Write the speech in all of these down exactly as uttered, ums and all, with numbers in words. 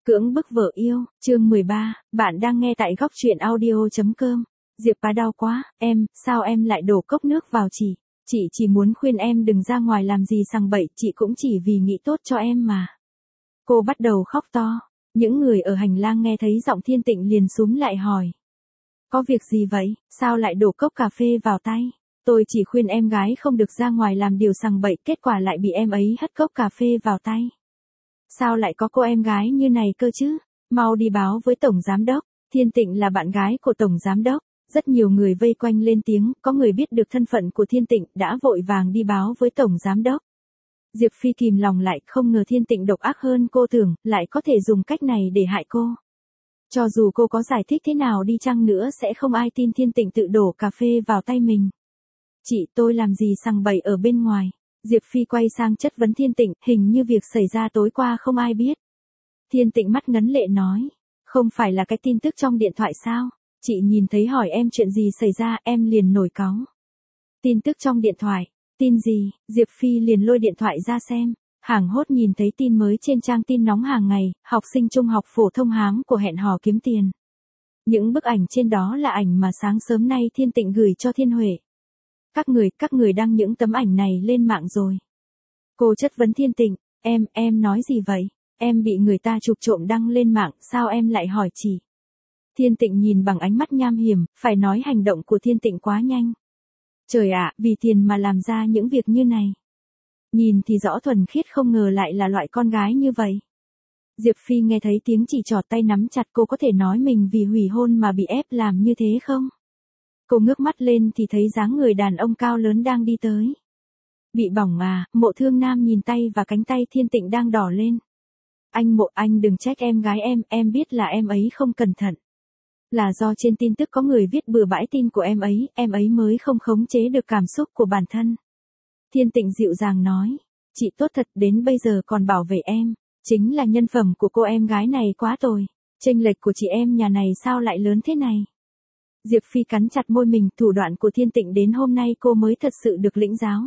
Cưỡng bức vợ yêu, chương mười ba, bạn đang nghe tại góc truyện audio.com. Diệp Bá đau quá, em, sao em lại đổ cốc nước vào chị? Chị chỉ muốn khuyên em đừng ra ngoài làm gì sằng bậy, chị cũng chỉ vì nghĩ tốt cho em mà. Cô bắt đầu khóc to, những người ở hành lang nghe thấy giọng Thiên Tịnh liền xúm lại hỏi. Có việc gì vậy, sao lại đổ cốc cà phê vào tay? Tôi chỉ khuyên em gái không được ra ngoài làm điều sằng bậy, kết quả lại bị em ấy hất cốc cà phê vào tay. Sao lại có cô em gái như này cơ chứ? Mau đi báo với Tổng Giám Đốc. Thiên Tịnh là bạn gái của Tổng Giám Đốc. Rất nhiều người vây quanh lên tiếng, có người biết được thân phận của Thiên Tịnh đã vội vàng đi báo với Tổng Giám Đốc. Diệp Phi kìm lòng lại, không ngờ Thiên Tịnh độc ác hơn cô tưởng, lại có thể dùng cách này để hại cô. Cho dù cô có giải thích thế nào đi chăng nữa sẽ không ai tin Thiên Tịnh tự đổ cà phê vào tay mình. Chị, tôi làm gì sằng bậy ở bên ngoài? Diệp Phi quay sang chất vấn Thiên Tịnh, hình như việc xảy ra tối qua không ai biết. Thiên Tịnh mắt ngấn lệ nói, không phải là cái tin tức trong điện thoại sao? Chị nhìn thấy hỏi em chuyện gì xảy ra, em liền nổi cáu. Tin tức trong điện thoại, tin gì? Diệp Phi liền lôi điện thoại ra xem, hoảng hốt nhìn thấy tin mới trên trang tin nóng hàng ngày, học sinh trung học phổ thông hám của hẹn hò kiếm tiền. Những bức ảnh trên đó là ảnh mà sáng sớm nay Thiên Tịnh gửi cho Thiên Huệ. Các người, các người đăng những tấm ảnh này lên mạng rồi. Cô chất vấn Thiên Tịnh, em, em nói gì vậy? Em bị người ta chụp trộm đăng lên mạng, sao em lại hỏi chị? Thiên Tịnh nhìn bằng ánh mắt nham hiểm, phải nói hành động của Thiên Tịnh quá nhanh. Trời ạ, vì tiền mà làm ra những việc như này. Nhìn thì rõ thuần khiết, không ngờ lại là loại con gái như vậy. Diệp Phi nghe thấy tiếng chỉ trỏ tay nắm chặt, cô có thể nói mình vì hủy hôn mà bị ép làm như thế không? Cô ngước mắt lên thì thấy dáng người đàn ông cao lớn đang đi tới. Bị bỏng à? Mộ Thương Nam nhìn tay và cánh tay Thiên Tịnh đang đỏ lên. Anh Mộ, anh đừng trách em gái em, em biết là em ấy không cẩn thận. Là do trên tin tức có người viết bừa bãi tin của em ấy, em ấy mới không khống chế được cảm xúc của bản thân. Thiên Tịnh dịu dàng nói, chị tốt thật, đến bây giờ còn bảo vệ em, chính là nhân phẩm của cô em gái này quá tồi. Chênh lệch của chị em nhà này sao lại lớn thế này? Diệp Phi cắn chặt môi mình, thủ đoạn của Thiên Tịnh đến hôm nay cô mới thật sự được lĩnh giáo.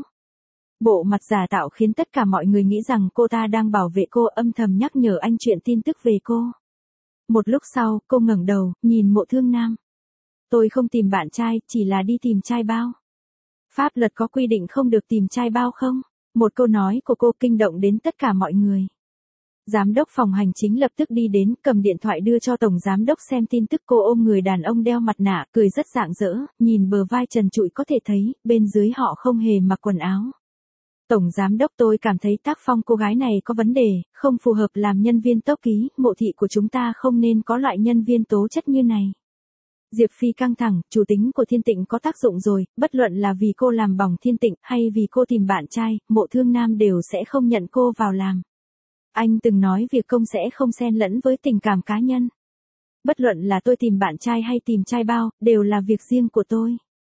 Bộ mặt giả tạo khiến tất cả mọi người nghĩ rằng cô ta đang bảo vệ cô, âm thầm nhắc nhở anh chuyện tin tức về cô. Một lúc sau, cô ngẩng đầu, nhìn Mộ Thương Nam. Tôi không tìm bạn trai, chỉ là đi tìm trai bao. Pháp luật có quy định không được tìm trai bao không? Một câu nói của cô kinh động đến tất cả mọi người. Giám đốc phòng hành chính lập tức đi đến, cầm điện thoại đưa cho Tổng Giám Đốc xem tin tức. Cô ôm người đàn ông đeo mặt nạ, cười rất rạng rỡ, nhìn bờ vai trần trụi có thể thấy, bên dưới họ không hề mặc quần áo. Tổng Giám Đốc, tôi cảm thấy tác phong cô gái này có vấn đề, không phù hợp làm nhân viên tốc ký, Mộ thị của chúng ta không nên có loại nhân viên tố chất như này. Diệp Phi căng thẳng, chủ tính của Thiên Tịnh có tác dụng rồi, bất luận là vì cô làm bỏng Thiên Tịnh hay vì cô tìm bạn trai, Mộ Thương Nam đều sẽ không nhận cô vào làm. Anh từng nói việc công sẽ không xen lẫn với tình cảm cá nhân. Bất luận là tôi tìm bạn trai hay tìm trai bao, đều là việc riêng của tôi.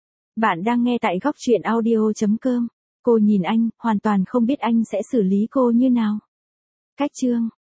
Bạn đang nghe tại góc truyện audio.com. Cô nhìn anh, hoàn toàn không biết anh sẽ xử lý cô như nào. Cách chương